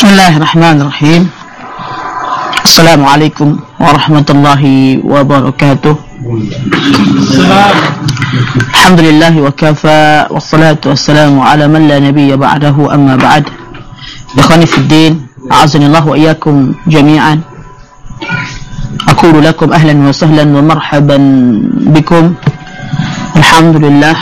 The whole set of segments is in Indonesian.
Bismillahirrahmanirrahim. Assalamualaikum warahmatullahi wabarakatuh. Alhamdulillah wa kafa, wassalatu wassalamu ala man la nabiyya ba'dahu, amma ba'd. Ikhwani fid din, a'azanillahu wa iyyakum jami'an. Aqulu lakum ahlan wa sahlan wa marhaban bikum. Alhamdulillah,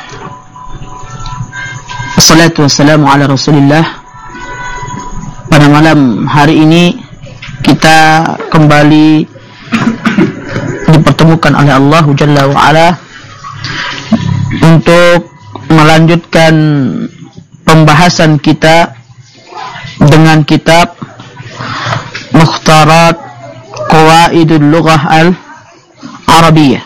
wassalatu wassalamu ala Rasulillah. Pada malam hari ini kita kembali dipertemukan oleh Allah Jalla wa Ala untuk melanjutkan pembahasan kita dengan kitab Mukhtarat Qawaidul Lughah Al-Arabiyyah.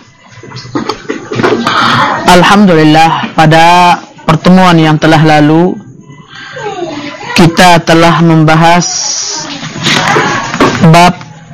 Alhamdulillah, pada pertemuan yang telah lalu kita telah membahas bab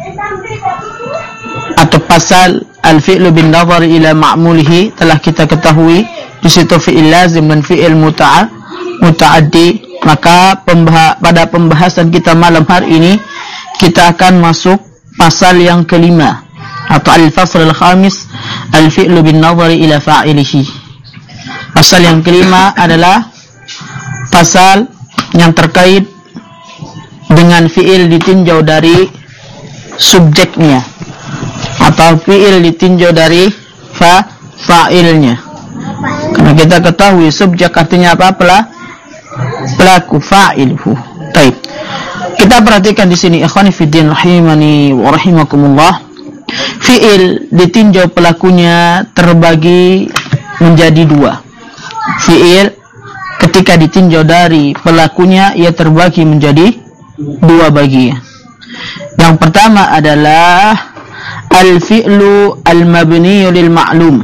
atau pasal al-fi'lu bin nazar ila ma'mulihi. Telah kita ketahui di situ fi'il lazim dan fi'il muta'addi. Maka pada pembahasan kita malam hari ini kita akan masuk pasal yang kelima atau al-fasl al-khamis, al-fi'lu bin nazar ila fa'ilihi. Pasal yang kelima adalah pasal yang terkait dengan fi'il ditinjau dari subjeknya atau fi'il ditinjau dari fa'ilnya. Karena kita ketahui subjek artinya apa? Pelaku, fa'ilhu. Baik. Kita perhatikan di sini, ikhwani fiddin rahimani wa rahimakumullah. Fi'il ditinjau pelakunya terbagi menjadi dua. Fi'il ketika ditinjau dari pelakunya ia terbagi menjadi dua bagian. Yang pertama adalah al-fi'lu al-mabniyu lil ma'lum.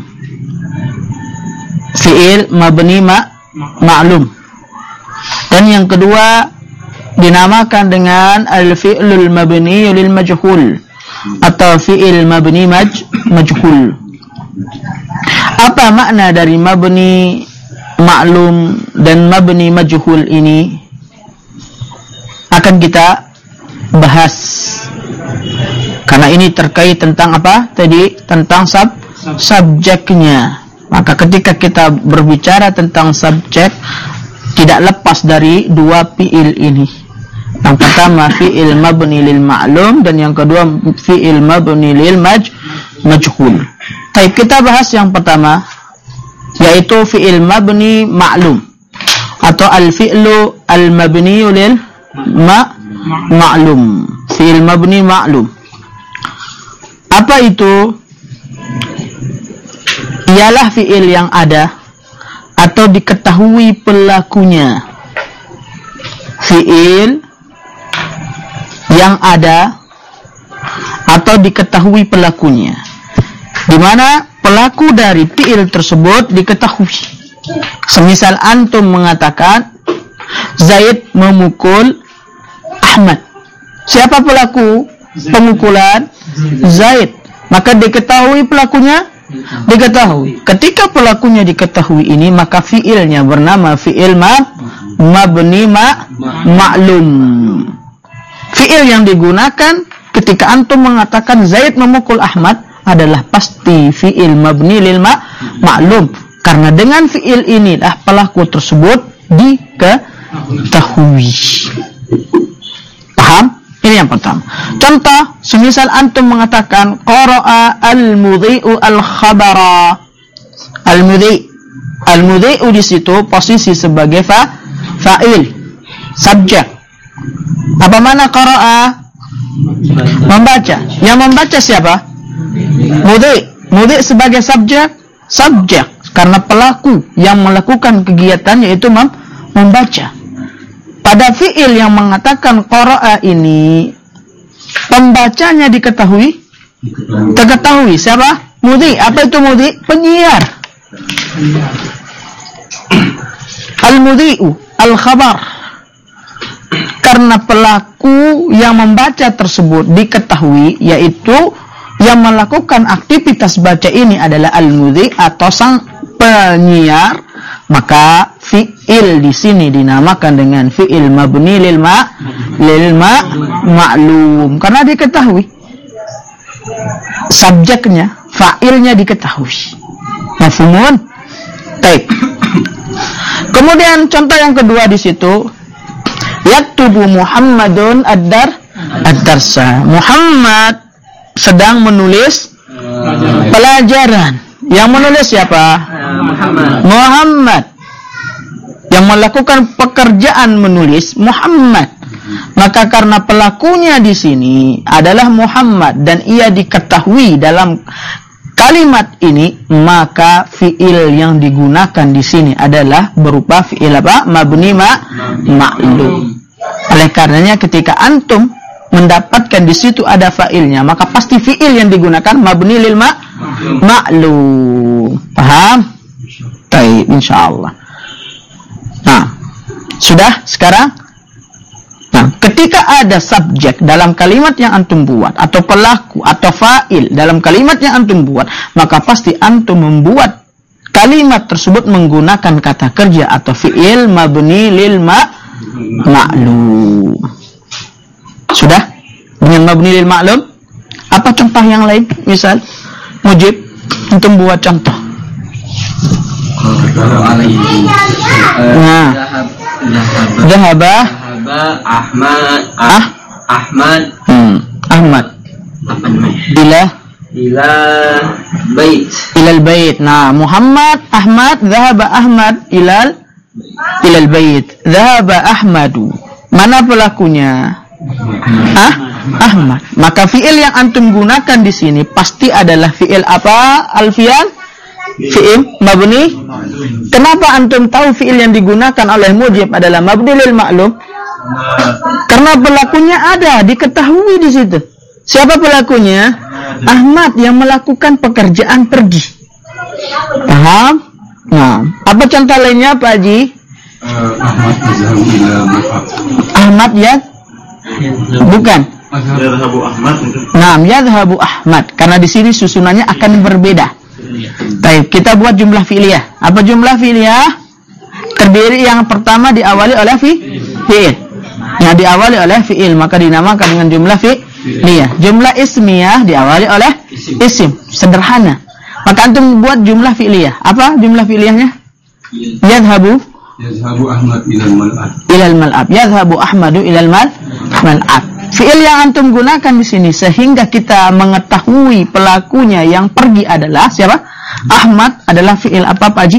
Fi'il mabni ma'lum. Dan yang kedua dinamakan dengan al-fi'lul mabniyu lil majhul atau fi'il mabni majhul. Apa makna dari mabni ma'lum dan mabni majhul ini akan kita bahas, karena ini terkait tentang apa tadi? Tentang subjeknya. Maka ketika kita berbicara tentang subjek, tidak lepas dari dua fi'il ini. Yang pertama fi'il mabni lil ma'lum dan yang kedua fi'il mabni lil majhul. Baik, kita bahas yang pertama, yaitu fi'il mabni ma'lum atau al-fi'lu al-mabni lil ma'lum. Fi'il mabni ma'lum. Apa itu? Ialah fi'il yang ada atau diketahui pelakunya. Fi'il yang ada atau diketahui pelakunya, di mana pelaku dari fi'il tersebut diketahui. Semisal antum mengatakan Zaid memukul Ahmad. Siapa pelaku pemukulan? Zaid. Maka diketahui pelakunya? Diketahui. Ketika pelakunya diketahui ini, maka fi'ilnya bernama fi'il mabni ma'lum. Fi'il yang digunakan ketika antum mengatakan Zaid memukul Ahmad adalah pasti fi'il mabni lil ma'lum, karena dengan fi'il inilah pelaku tersebut diketahui. Paham? Ini yang pertama. Contoh, semisal antum mengatakan qara'a al-mudhi'u al-khabara. Al-mudhi'u di situ posisi sebagai fa'il, subjek. Apa mana qara'a? Membaca. Yang membaca siapa? Mudhi sebagai subjek karena pelaku yang melakukan kegiatan yaitu membaca. Pada fi'il yang mengatakan qara'a ini, pembacanya diketahui? Diketahui. Siapa? Mudhi. Apa itu mudhi? Penyiar. Al-mudhi'u al-khabar, karena pelaku yang membaca tersebut diketahui, yaitu yang melakukan aktivitas baca ini adalah al-mudhi atau sang penyiar, maka fi'il di sini dinamakan dengan fi'il mabni lil ma'lum karena diketahui subjeknya, fa'ilnya diketahui. Mafhumun? Baik. Kemudian contoh yang kedua di situ, yaktubu Muhammadun ad-darsa. Muhammad sedang menulis pelajaran. Yang menulis siapa? Muhammad. Yang melakukan pekerjaan menulis Muhammad. Maka karena pelakunya di sini adalah Muhammad dan ia diketahui dalam kalimat ini, maka fiil yang digunakan di sini adalah berupa fiil apa? Mabni ma'lum. Oleh karenanya ketika antum mendapatkan di situ ada fa'ilnya, maka pasti fiil yang digunakan mabni lil ma'lum. Paham? Baik, insyaallah. Nah, sudah sekarang? Nah, ketika ada subjek dalam kalimat yang antum buat, atau pelaku atau fa'il dalam kalimat yang antum buat, maka pasti antum membuat kalimat tersebut menggunakan kata kerja atau fi'il mabni lil ma'lum. Sudah? Dengan mabni lil ma'lum? Apa contoh yang lain? Misal, Mujib, antum buat contoh. Nah, Dhahaba Ahmad ilal bait. Nah, Muhammad Ahmad dhahaba Ahmad ilal bait. Dhahaba Ahmadu. Mana pelakunya? Ahmad. Maka fiil yang antum gunakan di sini pasti adalah fiil apa? Alfian? Fi'il mabni. Kenapa antum tahu fi'il yang digunakan oleh Mujib adalah mabni lil ma'lum? Karena pelakunya ada, diketahui di situ. Siapa pelakunya? Ahmad yang melakukan pekerjaan pergi. Paham? Nah, apa contoh lainnya Pak Haji? Ahmad ya? Bukan. Nah, yadhhabu Ahmad. Karena di sini susunannya akan berbeda. Baik, kita buat jumlah fi'liyah. Apa jumlah fi'liyah? Terdiri yang pertama diawali oleh fi'il. Yang diawali oleh fi'il maka dinamakan dengan jumlah fi'liyah. Jumlah ismiyah diawali oleh isim, sederhana. Maka antum buat jumlah fi'liyah. Apa jumlah fi'liyahnya? Yadhhabu Ahmad ilal mal'ab. Yadhhabu Ahmadu ilal mal'ab. Fi'il yang antum gunakan di sini sehingga kita mengetahui pelakunya yang pergi adalah siapa? Ahmad adalah fi'il apa Pak Haji?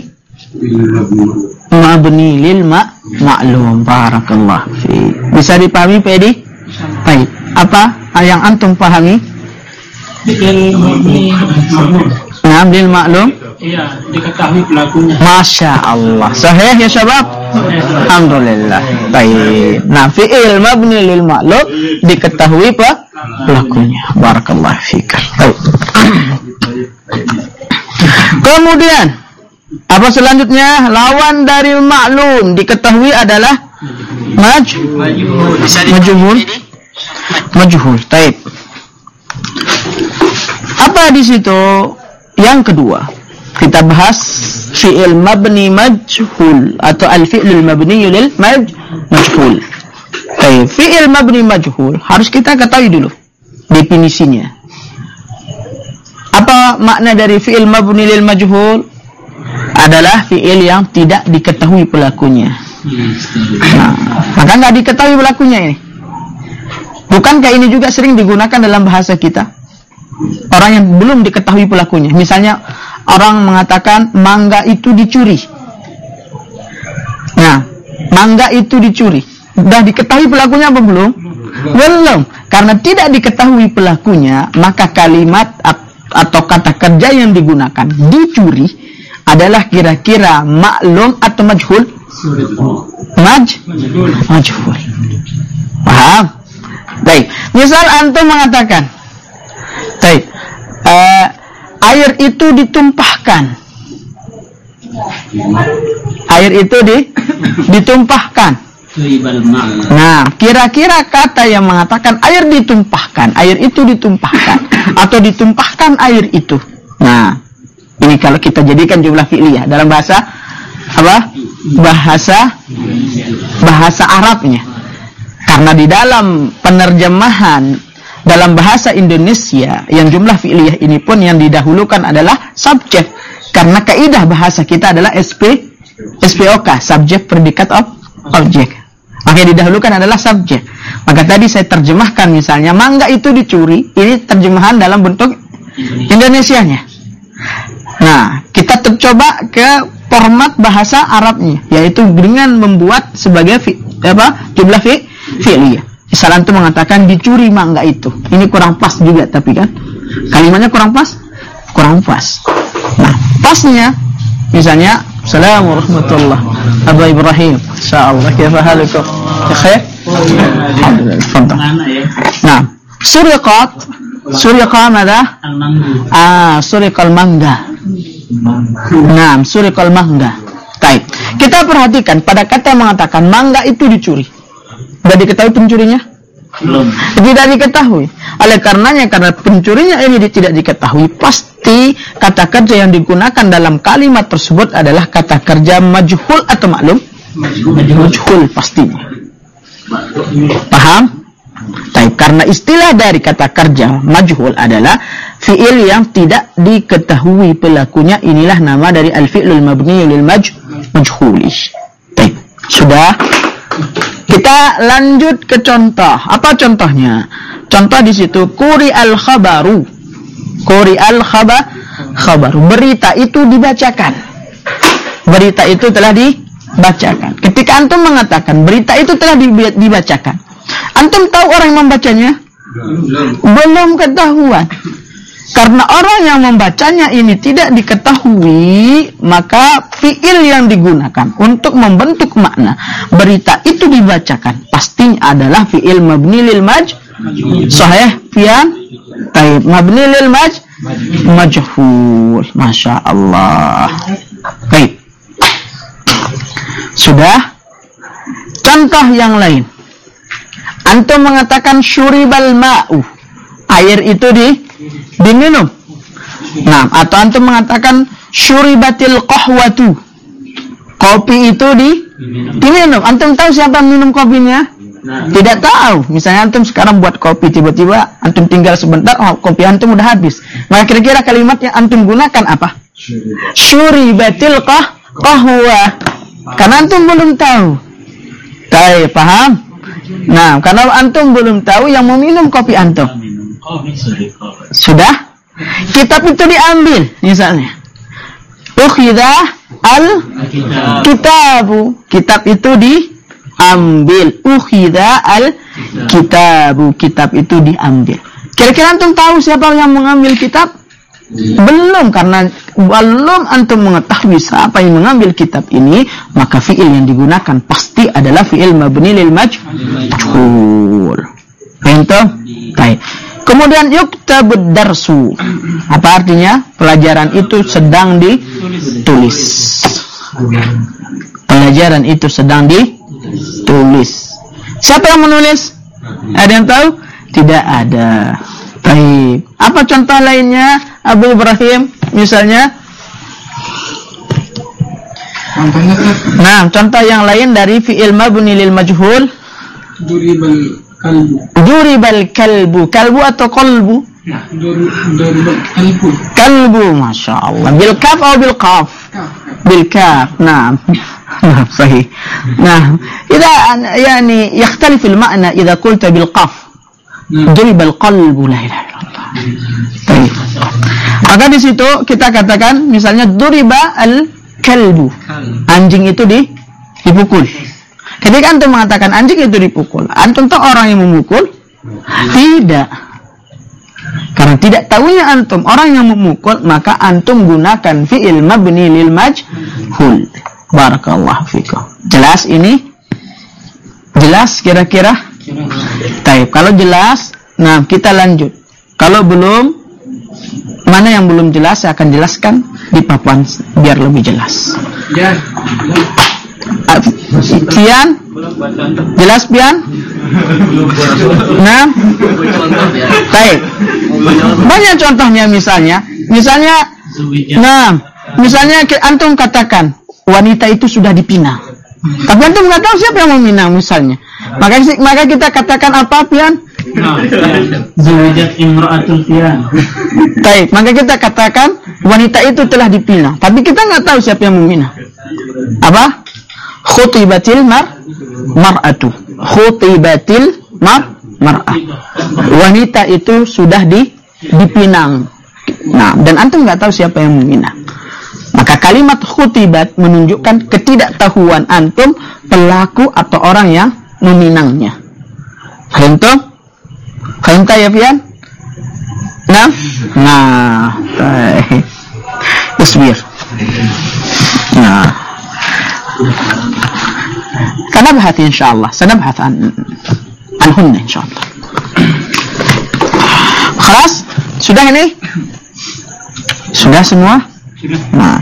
Mabni lil ma'lum. Barakallah fi. Bisa dipahami Pak Edi? Baik. Apa yang antum pahami? Fi'il mabni Nah, lil ma'lum. Iya, diketahui pelakunya. Masya Allah. Sahih ya syabab? Alhamdulillah. Baik. Nah, fi'il mabni lil ma'lum diketahui pelakunya. Barakallah fika. Baik. Kemudian apa selanjutnya? Lawan dari ma'lum diketahui adalah majhul. Baik. Apa di situ? Yang kedua, kita bahas fi'il mabni majhul atau al-fi'lul mabni lil majhul. Baik, fi'il mabni majhul harus kita ketahui dulu definisinya. Apa makna dari fi'il mabni lil majhul? Adalah fi'il yang tidak diketahui pelakunya. Nah, maka nggak diketahui pelakunya ini. Bukankah ini juga sering digunakan dalam bahasa kita? Orang yang belum diketahui pelakunya. Misalnya orang mengatakan mangga itu dicuri. Nah, mangga itu dicuri. Sudah diketahui pelakunya apa belum? Belum. Karena tidak diketahui pelakunya, maka kalimat atau kata kerja yang digunakan dicuri adalah kira-kira maklum atau majhul? Majhul. Paham? Baik. Misal antum mengatakan, baik, air itu ditumpahkan. Air itu ditumpahkan. Nah, kira-kira kata yang mengatakan air ditumpahkan, air itu ditumpahkan, atau ditumpahkan air itu. Nah, ini kalau kita jadikan jumlah fi'liyah dalam bahasa apa? Bahasa Arabnya. Karena di dalam penerjemahan dalam bahasa Indonesia yang jumlah fi'liyah ini pun yang didahulukan adalah subjek. Karena kaidah bahasa kita adalah SPOK, subject predicate object. Maka yang didahulukan adalah subjek. Maka tadi saya terjemahkan misalnya mangga itu dicuri, ini terjemahan dalam bentuk Indonesianya. Nah, kita coba ke format bahasa Arabnya, yaitu dengan membuat sebagai jumlah fi'liyah. Misal antum mengatakan dicuri mangga itu. Ini kurang pas juga tapi kan kalimatnya kurang pas. Nah, pasnya misalnya Assalamualaikum warahmatullahi Aba Ibrahim. Insyaallah kaifa halukum? Ya khair? Nah, suriqa madha? Suriqal mangga. Nah, suriqal mangga. Baik. Kita perhatikan pada kata yang mengatakan mangga itu dicuri. Sudah diketahui pencurinya? Belum. Tidak diketahui. Oleh karenanya, karena pencurinya ini tidak diketahui, pasti kata kerja yang digunakan dalam kalimat tersebut adalah kata kerja majhul atau maklum? Majhul pastinya. Paham? Baik, karena istilah dari kata kerja majhul adalah fi'il yang tidak diketahui pelakunya. Inilah nama dari al-fi'lul mabni lil majhuli. Baik, sudah. Kita lanjut ke contoh. Apa contohnya? Contoh di situ quri'al khabaru. Quri'al khabaru. Berita itu dibacakan. Berita itu telah dibacakan. Ketika antum mengatakan berita itu telah dibacakan, antum tahu orang yang membacanya? Belum ketahuan. Karena orang yang membacanya ini tidak diketahui, maka fi'il yang digunakan untuk membentuk makna berita itu dibacakan pastinya adalah fi'il mabni lil sahih pian taib mabni lil majhul. Masya Allah. Baik, sudah. Contoh yang lain, antum mengatakan syuribal ma'u, air itu diminum. Nah, atau antum mengatakan syuribatil qahwatu, kopi itu diminum. Antum tahu siapa minum kopinya? Tidak tahu. Misalnya antum sekarang buat kopi, tiba-tiba antum tinggal sebentar, kopi antum udah habis. Maka kira-kira kalimat yang antum gunakan apa? Syuribatil qahwa. Karena antum belum tahu. Baik, paham? Nah, karena antum belum tahu yang mau minum kopi antum. Sudah? Kitab itu diambil misalnya. Ukhidha al-kitabu. Kitab itu diambil. Ukhidha al-kitabu. Kitab itu diambil. Kira-kira antum tahu siapa yang mengambil kitab? Belum, karena belum antum mengetahui siapa yang mengambil kitab ini, maka fi'il yang digunakan pasti adalah fi'il mabni lil majhul. Paham? Baik. Kemudian yuktabud darsu. Apa artinya? Pelajaran itu sedang ditulis. Pelajaran itu sedang ditulis. Siapa yang menulis? Ada yang tahu? Tidak ada. Baik. Apa contoh lainnya? Abu Ibrahim misalnya. Nah, contoh yang lain dari fi'il mabni lil majhul. Duribal kalbu. Kalbu atau qalbu? Duribal kalbu. Kalbu, masya Allah. Bil kaf atau bil qaf? Bil kaf. Nah, sahih. Nah, idza yani yakhtalif al ma'na idza qulta bil qaf. Duribal qalbu, la ilaha illallah. Baik. Maka di situ kita katakan misalnya duriba al kalbu. Anjing itu dipukul. Ketika antum mengatakan anjing itu dipukul, antum tahu orang yang memukul? Tidak. Karena tidak tahunya antum orang yang memukul, maka antum gunakan fi'il mabni lil majhul. Barakallahu fikum. Jelas ini? Jelas kira-kira? Baik, kalau jelas, nah kita lanjut. Kalau belum, mana yang belum jelas saya akan jelaskan di papan biar lebih jelas. Ya. Pian? Jelas Pian? Nah, baik. Banyak contohnya misalnya, nah, misalnya antum katakan wanita itu sudah dipinang. Tapi antum nggak tahu siapa yang meminang misalnya. Maka kita katakan apa, Pian? Zawajat imra'atul Pian. Baik, maka kita katakan wanita itu telah dipinang. Tapi kita nggak tahu siapa yang meminang. Apa? Khutibatil mar'atu. Khutibatil mar'ah. Wanita itu sudah dipinang. Nah, dan antum nggak tahu siapa yang meminang. Maka kalimat khutibat menunjukkan ketidaktahuan antum pelaku atau orang yang meminangnya. Fahimta ya, Fian? Nah, isbir. Nah, kanabhat insyaallah, sanabhat anhunna insyaallah. Khalas? Sudah ini? Sudah semua? Nah,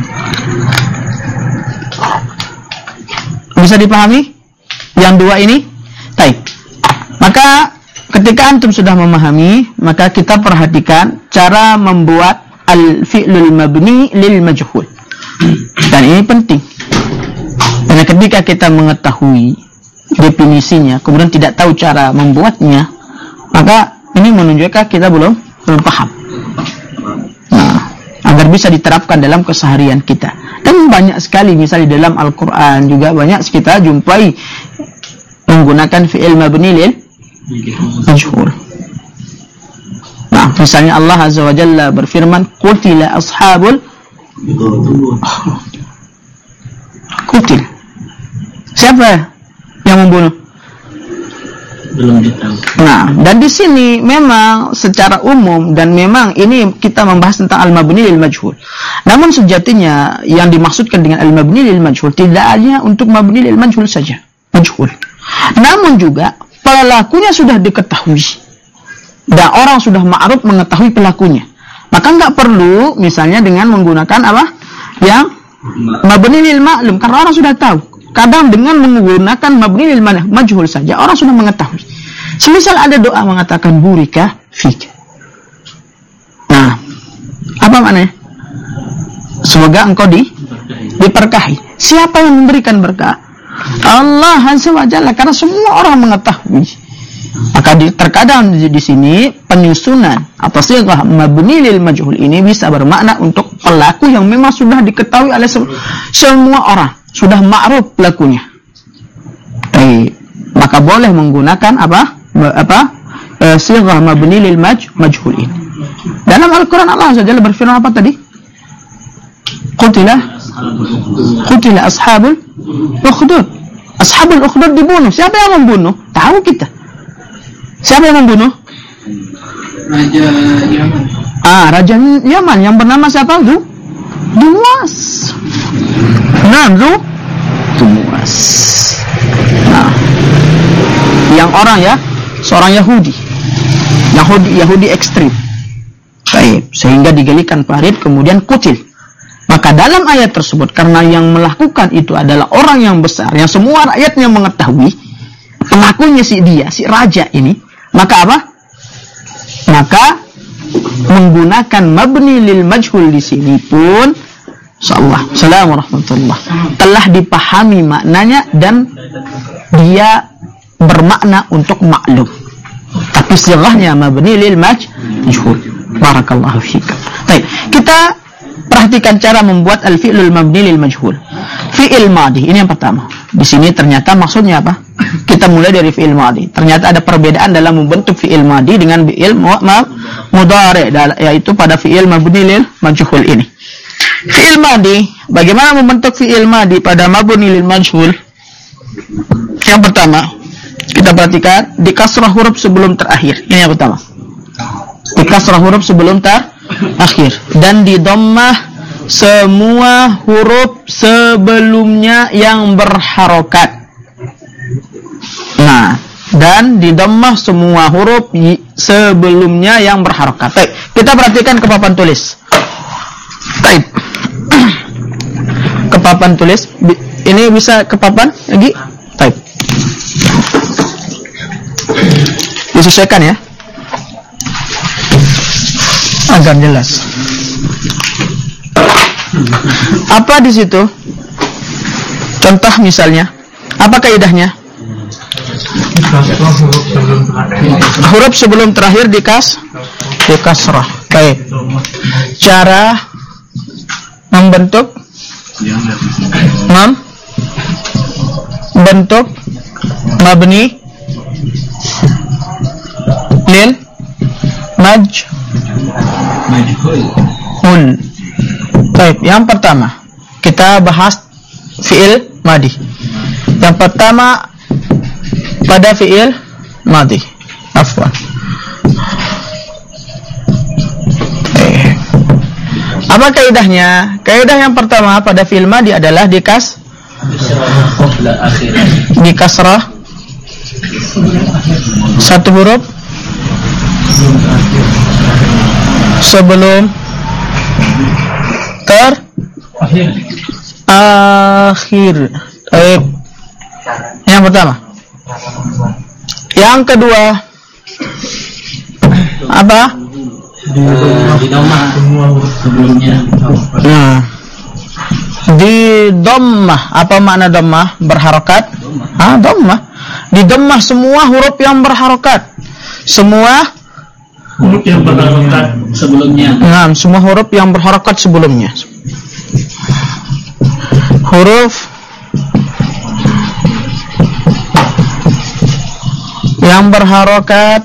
bisa dipahami yang dua ini? Baik. Maka ketika antum sudah memahami, maka kita perhatikan cara membuat al-fi'lul mabni lil majhul. Dan ini penting. Karena ketika kita mengetahui definisinya, kemudian tidak tahu cara membuatnya, maka ini menunjukkan kita belum paham. Agar bisa diterapkan dalam keseharian kita. Dan banyak sekali misalnya dalam Al-Quran juga banyak kita jumpai menggunakan fi'il mabni lil majhul. Nah, misalnya Allah Azza wa Jalla berfirman, qutila ashabul qutil. Siapa yang membunuh? Belum ditahu. Nah, dan di sini memang secara umum dan memang ini kita membahas tentang al-mabni lil majhul. Namun sejatinya yang dimaksudkan dengan al-mabni lil majhul tidak hanya untuk mabni lil majhul saja, majhul. Namun juga pelakunya sudah diketahui dan orang sudah ma'ruf mengetahui pelakunya. Maka enggak perlu misalnya dengan menggunakan apa? Yang mabni lil ma'lum, karena orang sudah tahu. Kadang dengan menggunakan mabni lil majhul saja orang sudah mengetahui. Semisal ada doa mengatakan burika fik. Nah, apa maknanya? Semoga engkau diberkahi. Siapa yang memberikan berkah? Allah Azza wa Jalla, karena semua orang mengetahui. Maka terkadang di sini penyusunan atau sighah mabni lil majhul ini bisa bermakna untuk pelaku yang memang sudah diketahui oleh semua orang. Sudah ma'ruf pelakunya. Maka boleh menggunakan sighah mabni lil majhul ini. Dalam Al-Quran Allah Azza wa Jalla berfirman apa tadi? Qutila ashabul ukhdud. Ashabul ukhdud dibunuh. Siapa yang membunuh? Tahu kita. Siapa yang membunuh? Raja Yaman. Raja Yaman yang bernama siapa? Dumas. Nah, Dumas. Nah, yang orang ya, seorang Yahudi ekstrim. Baik, sehingga digalikan parit kemudian kutil. Maka dalam ayat tersebut, karena yang melakukan itu adalah orang yang besar, yang semua rakyatnya mengetahui pelakunya si raja ini, maka apa? Maka menggunakan mabni lil majhul di sini pun insyaallah, assalamualaikum warahmatullahi, telah dipahami maknanya dan dia bermakna untuk maklum. Tapi sighahnya mabni lil majhul. Barakallahu fikum. Baik, kita perhatikan cara membuat al-fi'lul mabni lil majhul. Fi'il madhi ini yang pertama. Di sini ternyata maksudnya apa? Kita mulai dari fi'il madhi. Ternyata ada perbedaan dalam membentuk fi'il madhi dengan fi'il mudhari', yaitu pada fi'il mabni lil majhul ini. Fi'il madhi, bagaimana membentuk fi'il madhi pada mabni lil majhul? Yang pertama, kita perhatikan di kasrah huruf sebelum terakhir. Ini yang pertama. Di kasrah huruf sebelum terakhir dan di dhammah semua huruf sebelumnya yang berharokat. Nah, dan di dhammah semua huruf sebelumnya yang berharokat. Baik, kita perhatikan ke papan tulis. Baik. Ke papan tulis. Ini bisa ke papan lagi? Baik. Disesuaikan ya, agar jelas. Apa di situ? Contoh misalnya, apa kaidahnya? Huruf sebelum terakhir di kasrah. Baik. Cara membentuk mabni lil majhul. Baik, yang pertama kita bahas fi'il madi. Yang pertama pada fi'il madi. Afwan. Apa kaidahnya? Kaidah yang pertama pada fi'il madi adalah di kasrah satu huruf sebelum terakhir. Yang pertama. Yang kedua apa? Di dhammah sebelumnya. Nah, di dhammah. Apa makna dhammah? Berharokat. Dhammah. Di dhammah semua huruf yang berharokat. Semua Huruf yang berharokat sebelumnya. Nah, semua huruf yang berharokat sebelumnya. Huruf yang berharokat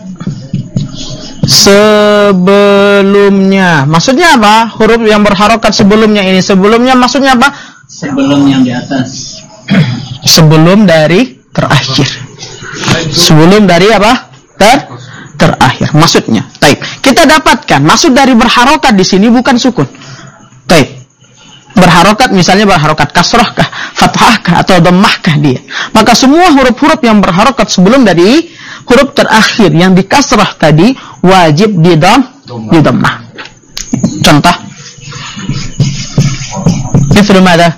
sebelumnya. Maksudnya apa? Huruf yang berharokat sebelumnya ini. Sebelumnya maksudnya apa? Sebelum yang di atas. Sebelum dari terakhir. Sebelum dari apa? Terakhir. Maksudnya. Taib. Kita dapatkan maksud dari berharokat di sini bukan sukun. Taib. Berharokat misalnya berharokat kasrah kah, fathah kah, atau dhammah kah dia. Maka semua huruf-huruf yang berharokat sebelum dari huruf terakhir yang di kasrah tadi wajib di dhammah. Contoh. Mithlu madza?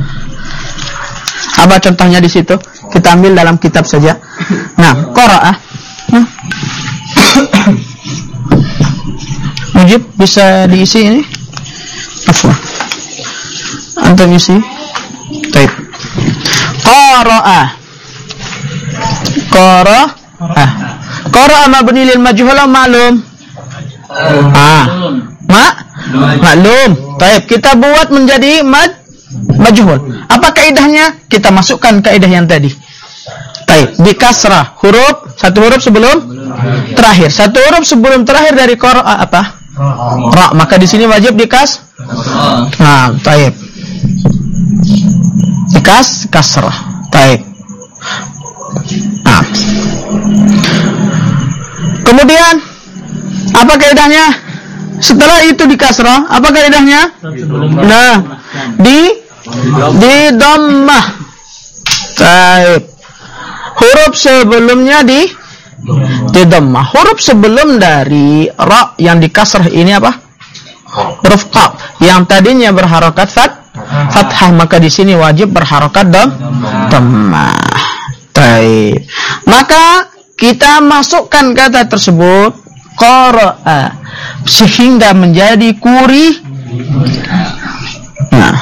Apa contohnya di situ? Kita ambil dalam kitab saja. Nah, qara'a. Wajib bisa diisi ini? Afwan. Antum isi. Baik. Qara'a. Qara'a mabni lil majhul ma'lum. Maklum. Baik, kita buat menjadi majhul. Apa kaidahnya? Kita masukkan kaidah yang tadi. Baik, di kasrah huruf, satu huruf sebelum terakhir. Satu huruf sebelum terakhir dari qara'a apa? Ra. Maka di sini wajib Nah, baik. Kasrah. Baik. Nah. Kemudian apa kaidahnya? Setelah itu di kasrah, apa kaidahnya? Nah, di dhammah. Baik. Huruf sebelumnya di dhammah. Huruf sebelum dari ra yang di kasrah ini apa? Huruf qaf yang tadinya berharokat fathah, maka di sini wajib berharokat dhammah. Baik. Maka kita masukkan kata tersebut qara'a sehingga menjadi Nah.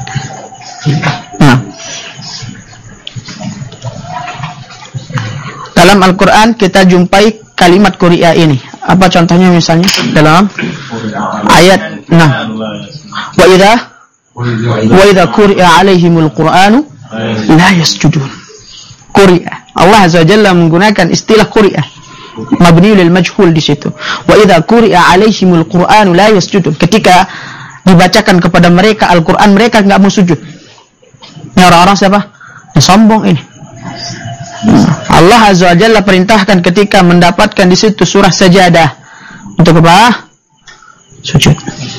Dalam Al-Quran kita jumpai kalimat quri'a ini. Apa contohnya misalnya dalam ayat 6. Wa idza quri'a 'alaihimul Qur'anu la yasjudun. Quri'a. Allah Azza wa Jalla menggunakan istilah quri'a. Mabni lil majhul di situ. Wa idza quri'a 'alaihimul Qur'anu la yasjudun. Ketika dibacakan kepada mereka Al-Qur'an, mereka enggak mau sujud. Ini orang-orang siapa? Yang sombong ini. Allah Azza wa Jalla perintahkan ketika mendapatkan di situ surah Sajadah untuk apa? Sujud.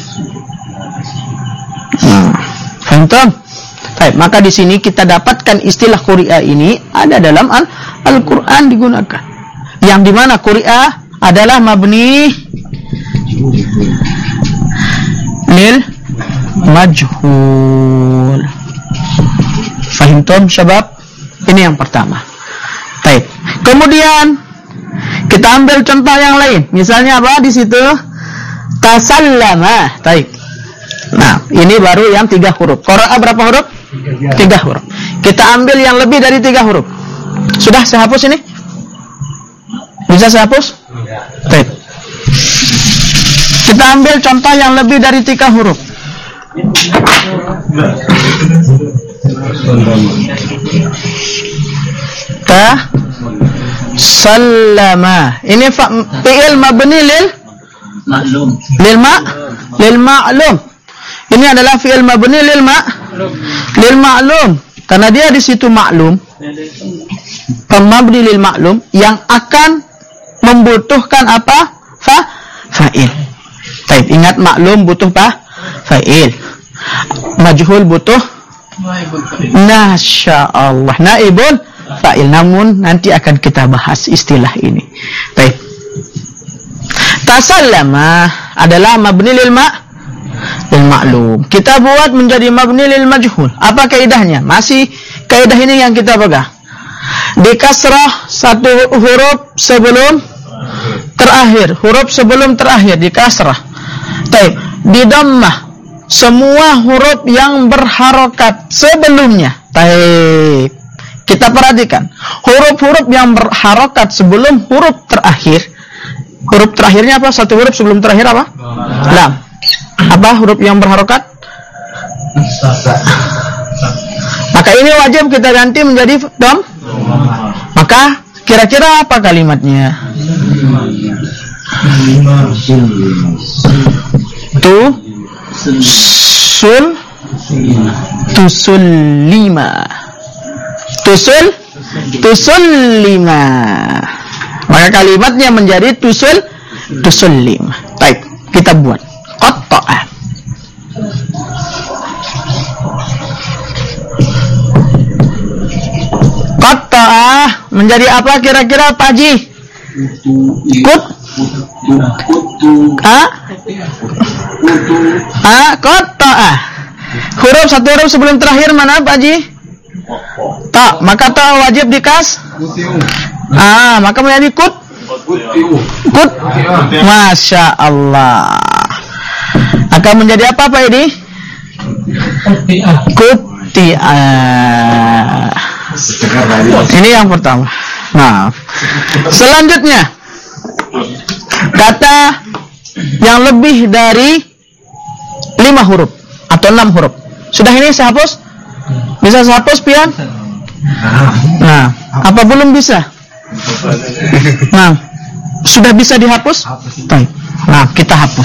Paham? Baik, maka di sini kita dapatkan istilah quri'a ini ada dalam Al-Qur'an digunakan. Yang di mana quri'a adalah mabni lil majhul. Fahimtum syabab? Ini yang pertama. Baik. Kemudian kita ambil contoh yang lain. Misalnya apa di situ? Tasallama. Baik. Nah, ini baru yang 3 huruf. Qara'a berapa huruf? 3 huruf. Kita ambil yang lebih dari 3 huruf. Sudah saya hapus ini? Bisa saya hapus? Baik. Kita ambil contoh yang lebih dari 3 huruf. Sallama. Ini fi'il mabni lil ma'lum. Ini adalah fi'il mabni lil ma'lum. Karena dia di situ maklum. Pemabni lil ma'lum yang akan membutuhkan apa? Fa'il. Baik, ingat maklum butuh fa'il. Majhul butuh Nasyaallah, naibul fa'il. Namun nanti akan kita bahas istilah ini. Baik. Tasallama adalah mabni lil ma'lum. Kita buat menjadi mabni lil majhul. Apa kaidahnya? Masih kaidah ini yang kita pegang. Di kasrah satu huruf sebelum terakhir. Huruf sebelum terakhir di kasrah. Baik. Di dhammah semua huruf yang berharokat sebelumnya. Baik. Kita perhatikan. Huruf-huruf yang berharokat sebelum huruf terakhir. Huruf terakhirnya apa? Satu huruf sebelum terakhir apa? Lam. Apa huruf yang berharokat? Maka ini wajib kita ganti menjadi dom. Maka kira-kira apa kalimatnya? Tusullima. Maka kalimatnya menjadi tusullima. Baik, kita buat qatta'a. Qatta'a menjadi apa kira-kira Pak Haji? Qatta'a. Huruf satu huruf sebelum terakhir mana Pak Haji? Ta, maka ta wajib dikas. Maka menjadi kut. Masya Allah. Akan menjadi apa Pak ini? Kuti'a. Ini yang pertama. Nah, selanjutnya kata yang lebih dari 5 huruf atau 6 huruf. Sudah ini saya hapus? Bisa saya hapus pian? Nah, apa belum bisa? Nah, sudah bisa dihapus? Baik. Nah, kita hapus.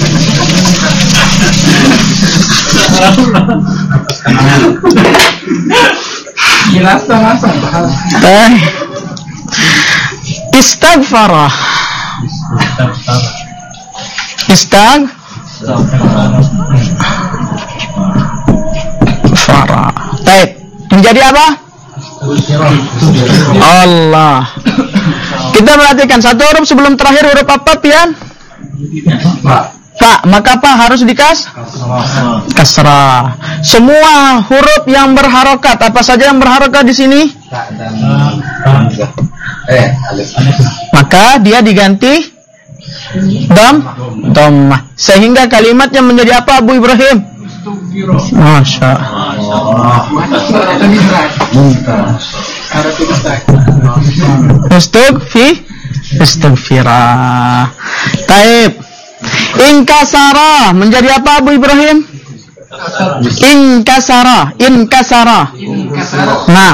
Istighfarah. Farah. Baik. Menjadi apa? Allah. Kita perhatikan satu huruf sebelum terakhir huruf apa, Pian? Pak. Maka apa harus dikas? Kasrah. Semua huruf yang berharokat, apa saja yang berharokat di sini? Maka dia diganti dhammah. Sehingga kalimatnya menjadi apa, Abu Ibrahim? Masya Allah. Istighfirah. Taib. Inkasara menjadi apa, Abu Ibrahim? Inkasara. Nah.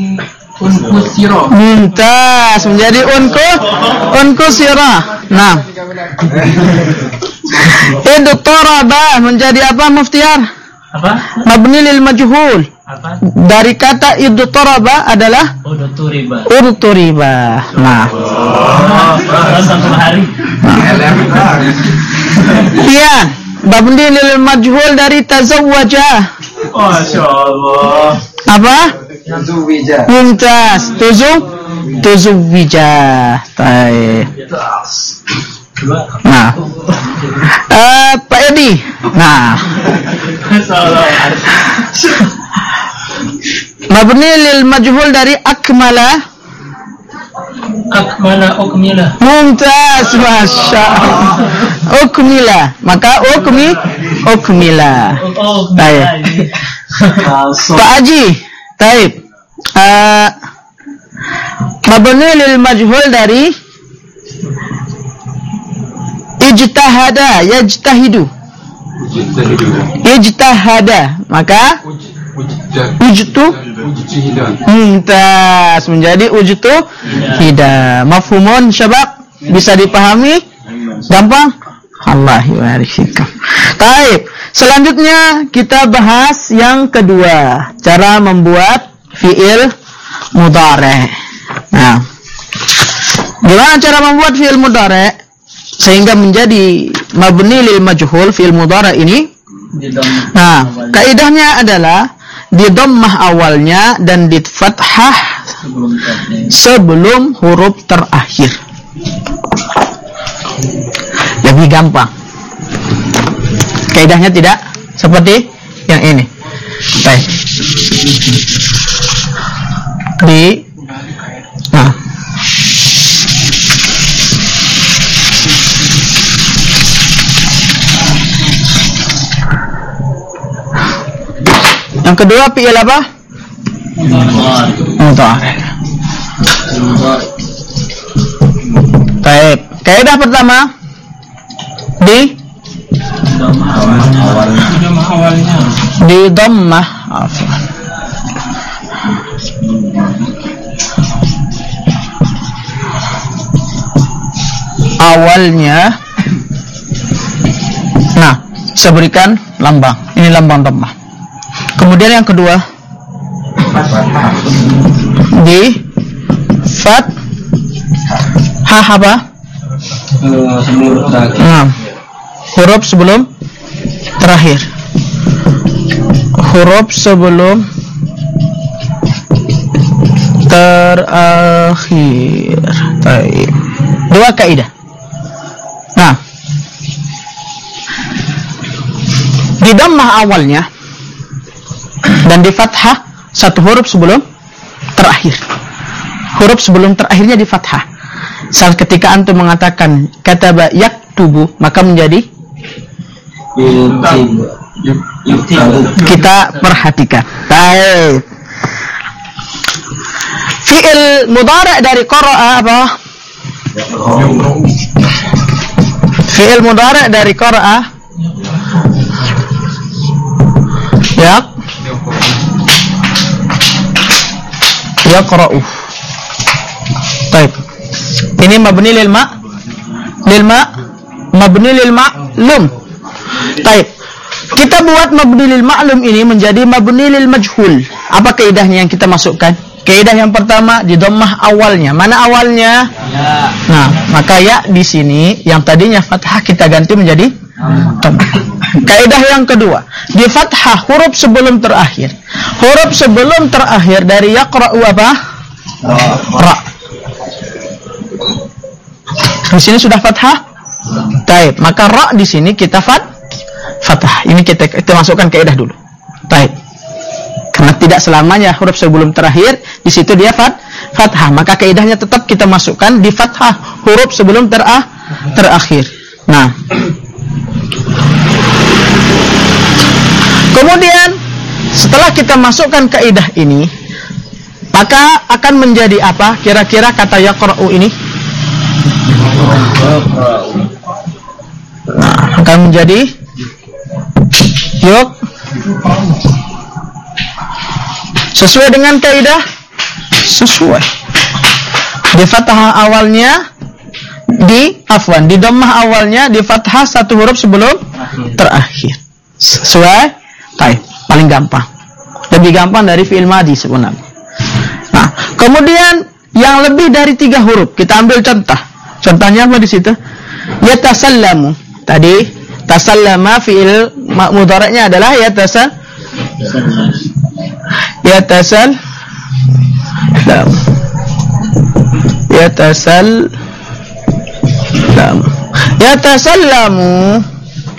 Mumtaz menjadi unkusira. Nah. Idtaraba menjadi apa, Muftiar? Apa? Mabni lil majhul. Apa? Dari kata idtaraba adalah urturiba. Nah. Satu hari. Iya, mabni lil majhul dari tazawwaja. Masya Allah. Apa? Mumtaz. Tuzawwija. Baik. Nah. Pak Edi. Nah. Mabni lil majhul dari akmala. Mumtaz, Masya Allah. Ukmila. Maka ukmila. Baik. Pak Haji, Taib. Mabni lil majhul dari ijtahada, yajtahidu. Ijtahada, maka tas menjadi ujtuhida. Mafhumun syabab, bisa dipahami? Gampang? Allah yubarik. Taib. Selanjutnya kita bahas yang kedua, cara membuat fi'il mudhari'. Nah, gimana cara membuat fi'il mudhari' sehingga menjadi mabni lil majhul fi'il mudhari' ini? Nah, kaidahnya adalah di dhammah awalnya dan di fathah sebelum huruf terakhir. Lebih gampang. Kaidahnya tidak seperti yang ini. Baik. Yang kedua fi'il apa? Mudhari'. Baik. Kaidah pertama di dhammah awalnya. Nah, saya berikan lambang. Ini lambang dhammah. Kemudian yang kedua di fathah apa? Huruf sebelum terakhir. Huruf sebelum terakhir. Baik. Dua kaidah. Nah, di dhammah awalnya dan di fathah satu huruf sebelum terakhir. Huruf sebelum terakhirnya di fathah. Saat ketika antum mengatakan kataba yaktubu, maka menjadi kita perhatikan. Baik. Fi'il mudhari' dari qara'a apa? Fi'il mudhari' dari qara'a yaqra'u. Baik. Ini mabni lil ma'lum. Baik. Kita buat mabni lil ma'lum ini menjadi mabni lil majhul. Apa kaidahnya yang kita masukkan? Kaidah yang pertama di dhammah awalnya. Mana awalnya? Ya. Nah, maka ya di sini yang tadinya fathah kita ganti menjadi dhammah. Kaidah yang kedua, di fathah huruf sebelum terakhir. Huruf sebelum terakhir dari yaqra'u apa? Ra. Di sini sudah fathah. Baik, maka ra di sini kita fathah. Ini kita masukkan kaidah dulu. Baik. Karena tidak selamanya huruf sebelum terakhir di situ dia fathah, maka kaidahnya tetap kita masukkan di fathah huruf sebelum terakhir. Nah, kemudian setelah kita masukkan kaidah ini, maka akan menjadi apa? Kira-kira kata yaqra'u ini? Nah, akan menjadi yuk. Sesuai dengan kaidah? Sesuai. Di fathah awalnya di dhammah awalnya di fathah satu huruf sebelum terakhir. Sesuai? Baik, paling gampang. Lebih gampang dari fi'il madhi sebenarnya. Nah, kemudian yang lebih dari 3 huruf, kita ambil contoh. Contohnya apa di situ? Yatasallamu. Tadi tasallama fi'il mudhari'nya adalah yatasallamu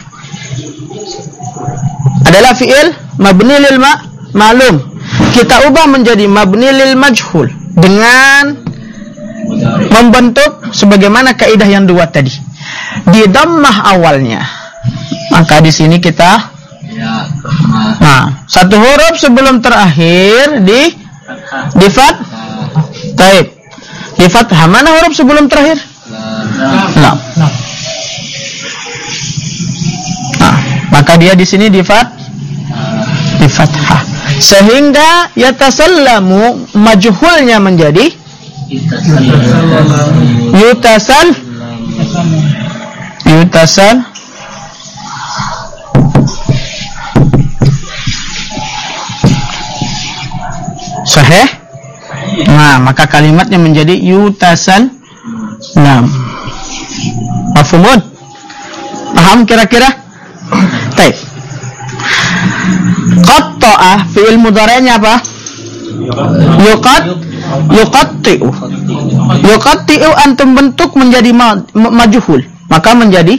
adalah fi'il mabni lil ma'lum. Kita ubah menjadi mabni lil majhul dengan membentuk sebagaimana kaidah yang dua tadi. Di dhammah awalnya, maka di sini kita Nah, satu huruf sebelum terakhir di taib. Di fathah. Mana huruf sebelum terakhir? Lam. Nah, maka dia di sini di fathah. Sehingga yatasallamu majhulnya menjadi yutasal. Sahih? Nah, maka kalimatnya menjadi yutasal lam. Mafhumun? Paham kira-kira? Baik. Qatta'a fi'il mudhari'nya apa? Yuqatti'u. Yuqatti'u antum bentuk menjadi majhul, maka menjadi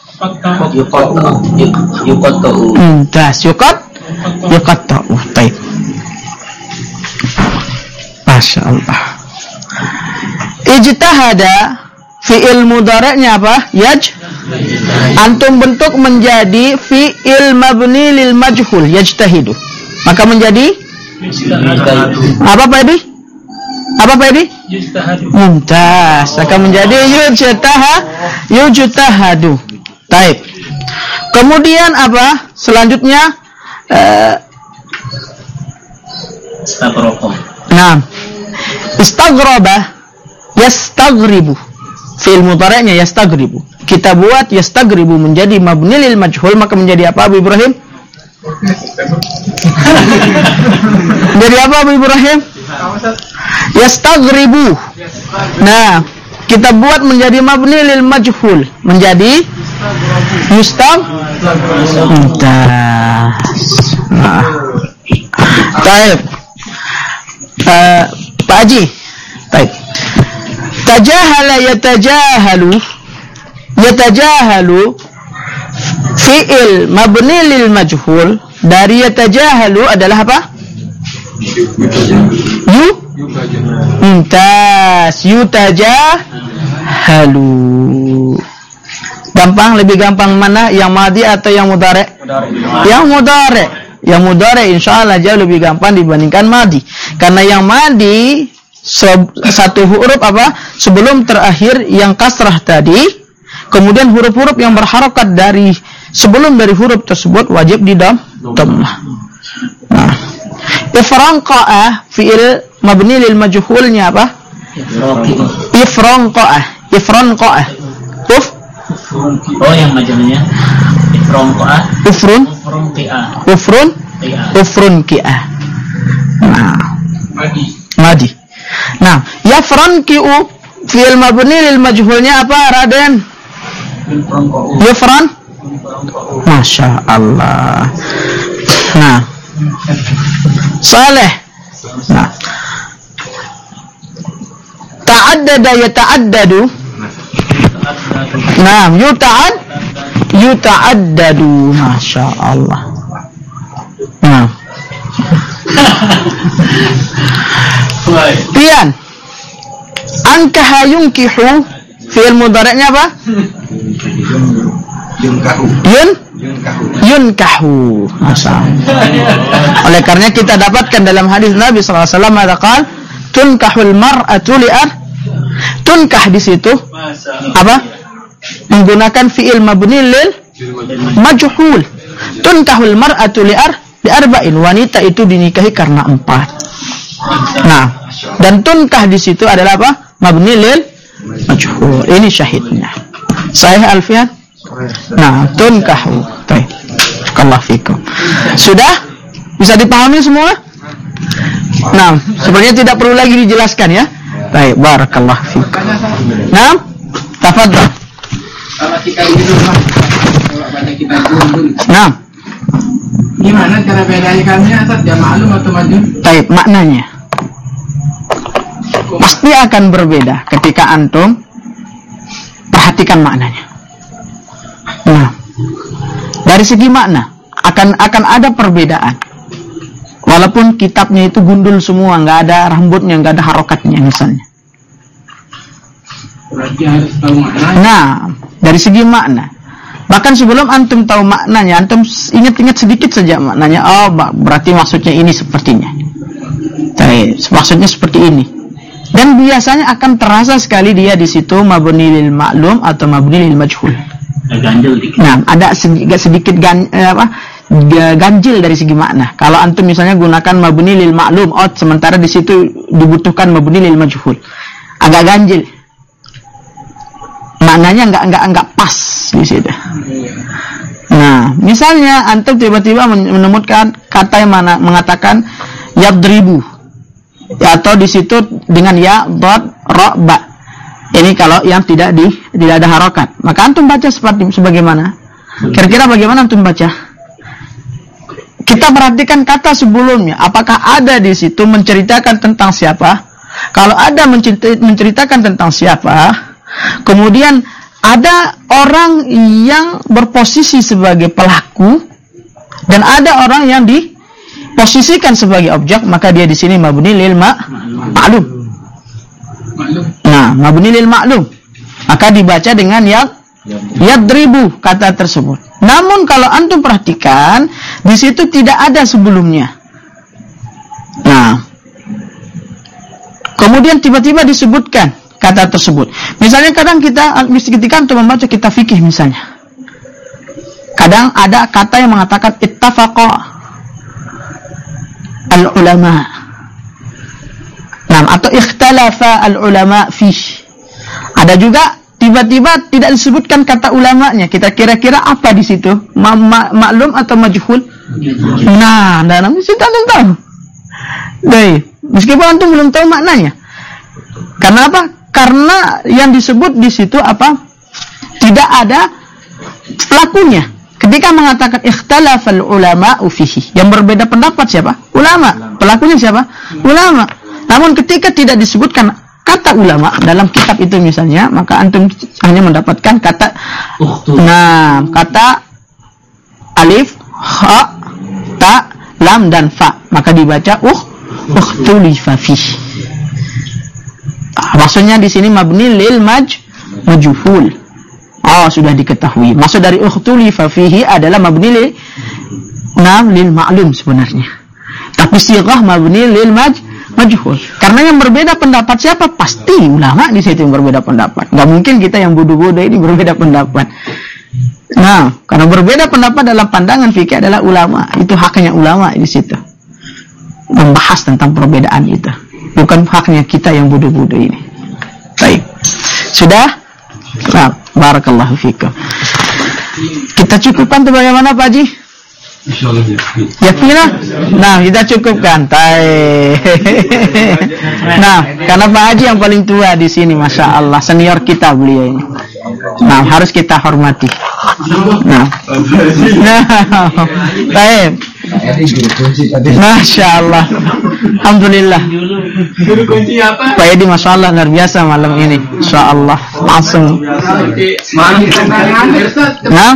yuqatta'u. Yuqatta'u. Baik. Masya Allah. Ijtahada fi'il mudhari'nya apa? Antum bentuk menjadi fi'il mabni lil majhul, yajtahidu. Maka menjadi apa Pak Edi? Mumtaz. Akan menjadi yujtahadu. Baik. Kemudian apa? Selanjutnya nah, istaghraba yastaghribu. Fi'il mudhari'nya yastaghribu. Kita buat yastaghribu menjadi mabni lil majhul, maka menjadi apa Abu Ibrahim? Jadi apa Abu Ibrahim? Yastaghribu. Nah, kita buat menjadi mabni lil majhul, menjadi Nah. Baik. Pak Haji. Baik. Tajahala yatajahalu fi'il mabni lil majhul. Dari yatajahalu adalah apa? Yutajahalu. Gampang, lebih gampang mana? Yang madhi atau yang mudhari'? Yang mudhari'. Yang mudhari' insyaallah jauh lebih gampang dibandingkan madhi. Karena yang madhi satu huruf apa? Sebelum terakhir yang kasrah tadi, kemudian huruf-huruf yang berharokat dari sebelum dari huruf tersebut wajib di dhammah. Nah, ifranqa'ah fi'il mabni lil majhulnya apa? Ifranqa'ah. Oh, yang majhulnya ifranqa'ah. Ufrun qi'ah. Nah, madi. Nah, yafranqi'u fi'il mabni lil majhulnya apa, Raden? Yafran. Masya Allah. Nah, Saleh. Nah, ta'addada yata'addadu. Nah, yuta'addadu. Masya Allah. Nah, Pian. Ankaha yunkihu fi'il mudhari'nya apa? Yunkahu. Oleh karena kita dapatkan dalam hadis Nabi sallallahu alaihi wasallam ada qal tunkahul mar'atu li'ar. Tunkah di situ apa? Menggunakan fi'il mabni lil majhul. Tunkahul mar'atu li'ar arba'in. Wanita itu dinikahi karena 4. Nah, dan tunkah di situ adalah apa? Mabni lil majhul. Ini syahidnya. Sahih Alfian? Nah, tunkahu. Baik. Barakallahu fikum. Sudah? Bisa dipahami semua? Nah, sebenarnya tidak perlu lagi dijelaskan ya. Baik, barakallahu fikum. Nah, tafadhal. Kalau kita hidup Mas, kalau pada kita dulu. Nah, gimana cara bedakannya Ustaz, ya ma'lum atau majhul? Baik, maknanya pasti akan berbeda ketika antum perhatikan maknanya. Nah, dari segi makna akan ada perbedaan. Walaupun kitabnya itu gundul semua, nggak ada rambutnya, nggak ada harokatnya misalnya. Berarti harus tahu makna. Nah, dari segi makna Bahkan sebelum antum tahu maknanya, antum ingat-ingat sedikit saja maknanya. Oh, berarti maksudnya ini sepertinya. Maksudnya seperti ini. Dan biasanya akan terasa sekali dia di situ mabni lil ma'lum atau mabni lil majhul. Ganjil dikit. Nah, ada sedikit ganjil dari segi makna. Kalau antum misalnya gunakan mabni lil ma'lum, sementara di situ dibutuhkan mabni lil majhul, agak ganjil. Maknanya enggak pas di situ. Nah, misalnya antum tiba-tiba menemukan kata yang mengatakan yadribu, atau di situ dengan ya, dot, ro, ba. Ini kalau yang tidak ada harokat. Maka antum baca sebagaimana? Kira-kira bagaimana antum baca? Kita perhatikan kata sebelumnya. Apakah ada di situ menceritakan tentang siapa? Kalau ada menceritakan tentang siapa, kemudian ada orang yang berposisi sebagai pelaku dan ada orang yang diposisikan sebagai objek, maka dia di sini mabni lil ma'lum. Nah, mabni lil ma'lum, maka dibaca dengan yadribu kata tersebut. Namun kalau antum perhatikan, di situ tidak ada sebelumnya. Nah, kemudian tiba-tiba disebutkan kata tersebut. Misalnya kadang ketika antum membaca kitab fikih misalnya, kadang ada kata yang mengatakan ittafaqa al-ulama. Nah, atau ikhtalafa al-ulama fish. Ada juga tiba-tiba tidak disebutkan kata ulamanya. Kita kira-kira apa di situ? Maklum atau majhul? Nah, dalam situ antum tahu. Meskipun antum belum tahu maknanya. Karena apa? Karena yang disebut di situ apa? Tidak ada pelakunya. Ketika mengatakan ikhtalafal ulama fihi, yang berbeda pendapat siapa? Ulama. Pelakunya siapa? Ulama. Namun ketika tidak disebutkan kata ulama dalam kitab itu misalnya, maka antum hanya mendapatkan kata kata alif, ha, ta, lam dan fa. Maka dibaca ukhtulifa fihi. Maksudnya di sini mabni lil majhul. Sudah diketahui. Maksud dari ukhtulifa fihi adalah mabni lil ma'lum sebenarnya. Tapi sighah mabni lil majhul. Karena yang berbeda pendapat siapa? Pasti ulama di situ yang berbeda pendapat. Enggak mungkin kita yang bodoh-bodoh ini berbeda pendapat. Nah, karena berbeda pendapat dalam pandangan fikih adalah ulama. Itu haknya ulama di situ. Membahas tentang perbedaan itu. Bukan haknya kita yang bodoh-bodoh ini. Baik. Sudah? Nah, barakallahu fikum. Kita cukupkan itu bagaimana Pak Haji? Insyaallah ya. Nah, kita cukupkan. Nah, karena Pak Haji yang paling tua di sini, masya Allah, senior kita beliau ini. Nah, harus kita hormati. Nah, baik. Masya Allah. Alhamdulillah. Pak Edi masya Allah luar biasa malam ini. Masya Allah langsung. Nah,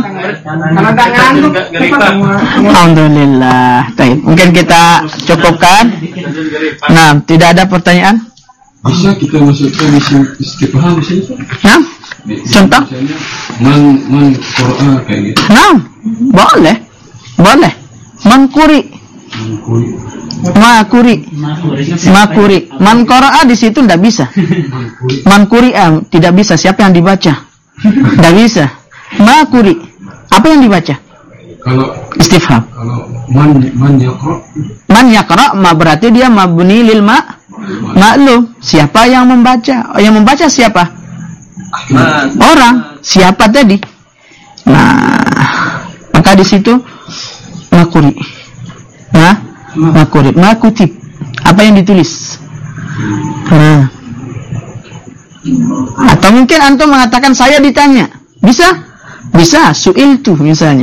alhamdulillah. Baik, mungkin kita cukupkan. Nah, tidak ada pertanyaan? Bisa kita masukkan istifham di sini? Nah, contoh? Man Qur'an kayak gitu. Nah, boleh. Makuri. Man qara'a di situ tidak bisa. Man quri'a tidak bisa. Siapa yang dibaca? Tidak bisa. Makuri. Apa yang dibaca? Kalau istifham. Kalau man yaqra berarti dia mabni lil ma'lum. Siapa yang membaca? Yang membaca siapa? Orang. Siapa tadi? Nah, maka di situ makuri. Nah, makuri. Makutib. Apa yang ditulis? Nah. Atau mungkin antum mengatakan saya ditanya. Bisa? Bisa. Su'iltu misalnya.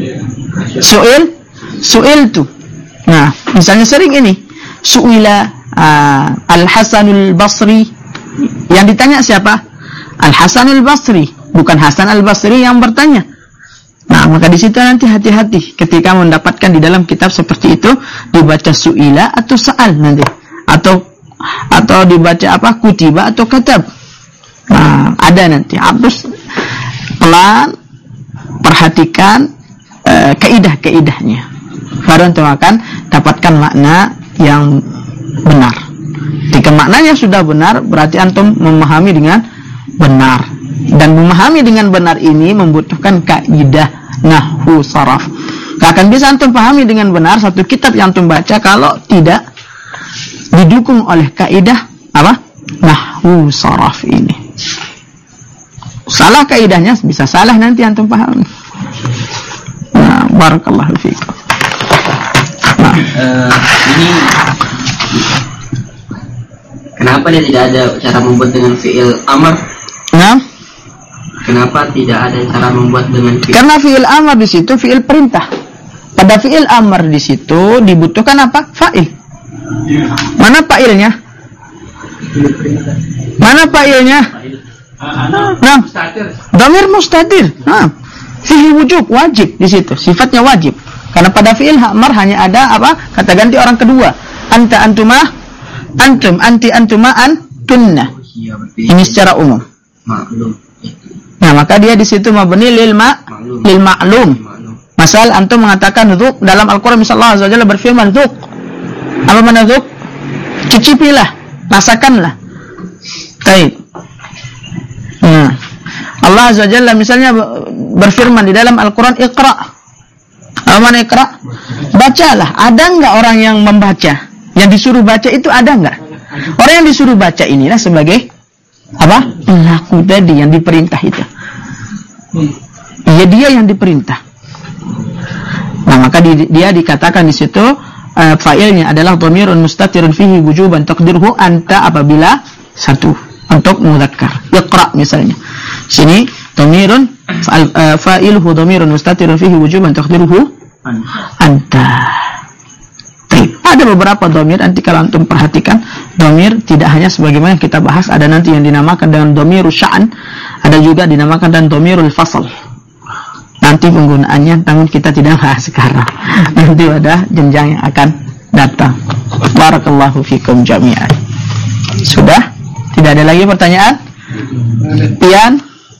Su'iltu. Nah, misalnya sering ini. Su'ila Al-Hasanul Basri. Yang ditanya siapa? Al-Hasanul Basri. Bukan Hasan Al-Basri yang bertanya. Nah, maka di situ nanti hati-hati ketika mendapatkan di dalam kitab seperti itu dibaca su'ila atau sa'al nanti. Atau dibaca apa? Kutiba atau katab. Nah, ada nanti. Harus pelan, perhatikan perhatikan kaidah-kaidahnya. Baru antum akan dapatkan makna yang benar. Jika maknanya sudah benar, berarti antum memahami dengan benar. Dan memahami dengan benar ini membutuhkan kaidah nahwu saraf. Gak akan bisa antum pahami dengan benar satu kitab yang antum baca kalau tidak didukung oleh kaidah apa? Nahwu saraf ini. Salah kaidahnya bisa salah nanti antum pahami. Nah, barakallahu fiikum. Nah, Ini kenapa dia tidak ada cara membuat dengan fiil amr? nah, Kenapa tidak ada cara membuat dengan fiil? karena fiil amr di situ fiil perintah. Pada fiil amr di situ dibutuhkan apa? Fa'il. Mana fa'ilnya? Mana fa'ilnya? Nah, dhamir mustatir. Nah, fihi wujub, wajib di situ. Sifatnya wajib. Karena pada fiil amr hanya ada apa? Kata ganti orang kedua. Anta, antumah, antum, anti, antuma, antunna. Ini secara umum. Maklum. Nah, maka dia di situ mabni lil ma'lum. Masal antum mengatakan dzuk dalam Al-Qur'an, misalnya Allah Azza wa Jalla berfirman dzuk. Apa makna dzuk? Cicipilah, rasakanlah. Baik. Nah, Allah Azza wa Jalla misalnya berfirman di dalam Al-Qur'an Iqra. Apa makna Iqra? Bacalah. Ada enggak orang yang membaca? Yang disuruh baca itu ada enggak? Orang yang disuruh baca inilah sebagai apa? Pelaku tadi yang diperintah itu. Iya, dia yang diperintah. Nah, maka dia dikatakan di situ fa'ilnya adalah dhamirun mustatirun fihi wujuban taqdiruhu anta apabila satu untuk mudzakkar. Iqra misalnya. Sini dhamirun fa'iluhu dhamirun mustatirun fihi wujuban taqdiruhu anta. Ada beberapa dhamir, nanti kalau antum perhatikan, dhamir tidak hanya sebagaimana kita bahas, ada nanti yang dinamakan dengan dhamirul sya'an, ada juga dinamakan dengan dhamirul fasl. Nanti penggunaannya, namun kita tidak bahas sekarang. Nanti ada jenjang yang akan datang. Barakallahu fikum jami'an. Sudah? Tidak ada lagi pertanyaan? Pian?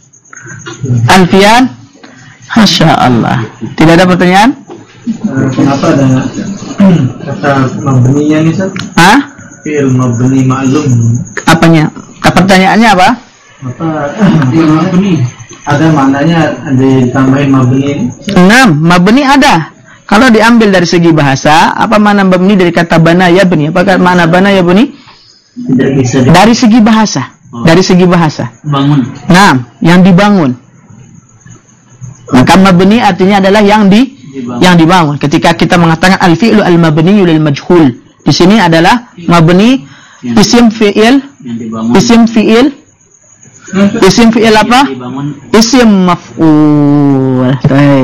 Alfian? Masya Allah. Tidak ada pertanyaan? Kenapa ada kata mabninya nih, Ustaz? Hah? Fi'il mabni ma'lum. Apanya? Pertanyaannya apa? Apa fi'il mabni? Ada maknanya ditambahin mabni? 6. Mabni ada. Kalau diambil dari segi bahasa, apa makna mabni dari kata bana yabni? Apa makna bana yabni? Tidak bisa Dari segi bahasa. Dari segi bahasa. bangun. Nah, yang dibangun. Maka mabni artinya adalah yang dibangun. Ketika kita mengatakan al-fi'lu al-mabniyu lil majhul, di sini adalah mabni isim fi'il, isim fi'il, isim fi'il apa? Isim maf'ul.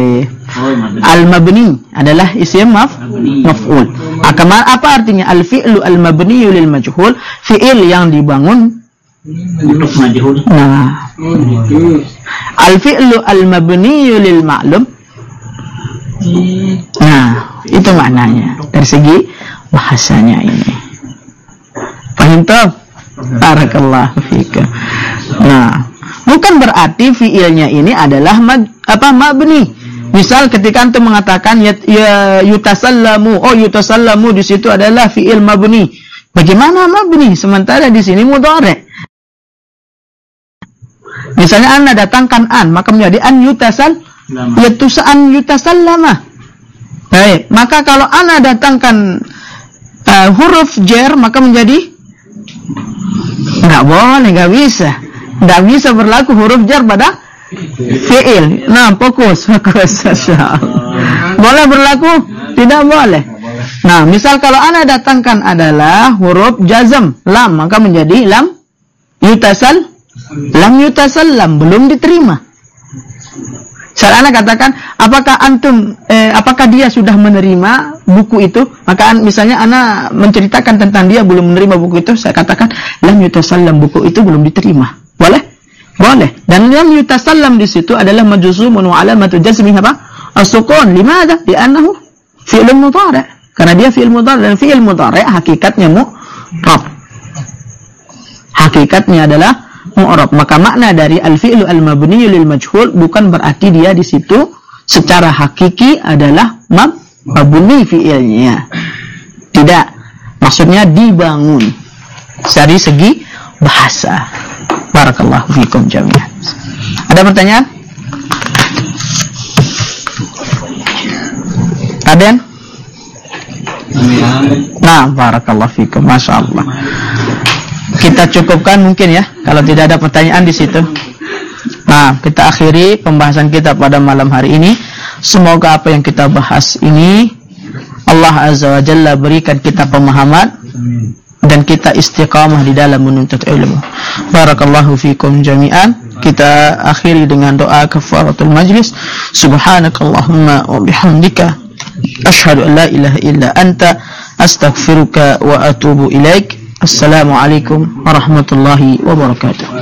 Al-mabni adalah isim maf'ul. Apa artinya al-fi'lu al-mabniyu lil majhul? Fi'il yang dibangun Untuk majhul. Nah, al-fi'lu al-mabniyu lil ma'lum. Nah, itu maknanya dari segi bahasanya ini. Paham toh? Barakallahu fika. Nah, bukan berarti fi'ilnya ini adalah mabni. Misal ketika antum mengatakan yutasallamu, yutasallamu di situ adalah fi'il mabni. Bagaimana mabni sementara di sini mudhari'? Misalnya anda datangkan an, maka menjadi an yutasallama. Baik, maka kalau anda datangkan huruf jar, maka menjadi nggak boleh, nggak bisa berlaku huruf jar pada fi'il. Nah, fokus. Boleh berlaku? Tidak boleh. Nah, misal kalau anda datangkan adalah huruf jazm, lam, maka menjadi lam yutasallam, belum diterima. Saat anda katakan, apakah dia sudah menerima buku itu? Maka misalnya anda menceritakan tentang dia belum menerima buku itu, saya katakan lam yutasallam, buku itu belum diterima. Boleh? Boleh. Dan lam yutasallam di situ adalah majzumun wa alamatu jazmihi apa? As-sukun. Limadha? Li'annahu fi'lun mudhari'. Karena dia fi'il mudhari', dan fi'il mudhari' hakikatnya mu'rab. Hakikatnya adalah mu'rab. Maka makna dari al-fi'lu al-mabniyu lil majhul bukan berarti dia di situ secara hakiki adalah mabni fi'ilnya. Tidak, maksudnya dibangun dari segi bahasa. Barakallahu fikum jami'an. Ada pertanyaan? Aden? Nah, barakallahu fikum, masya Allah. Kita cukupkan mungkin ya, kalau tidak ada pertanyaan di situ. Nah, kita akhiri pembahasan kita pada malam hari ini. Semoga apa yang kita bahas ini Allah Azza wa Jalla berikan kita pemahaman dan kita istiqamah di dalam menuntut ilmu. Barakallahu fikum jami'an. Kita akhiri dengan doa kafaratul majlis. Subhanakallahumma wa bihamdika asyhadu an la ilaha illa anta astaghfiruka wa atubu ilaik. Assalamualaikum warahmatullahi wabarakatuh.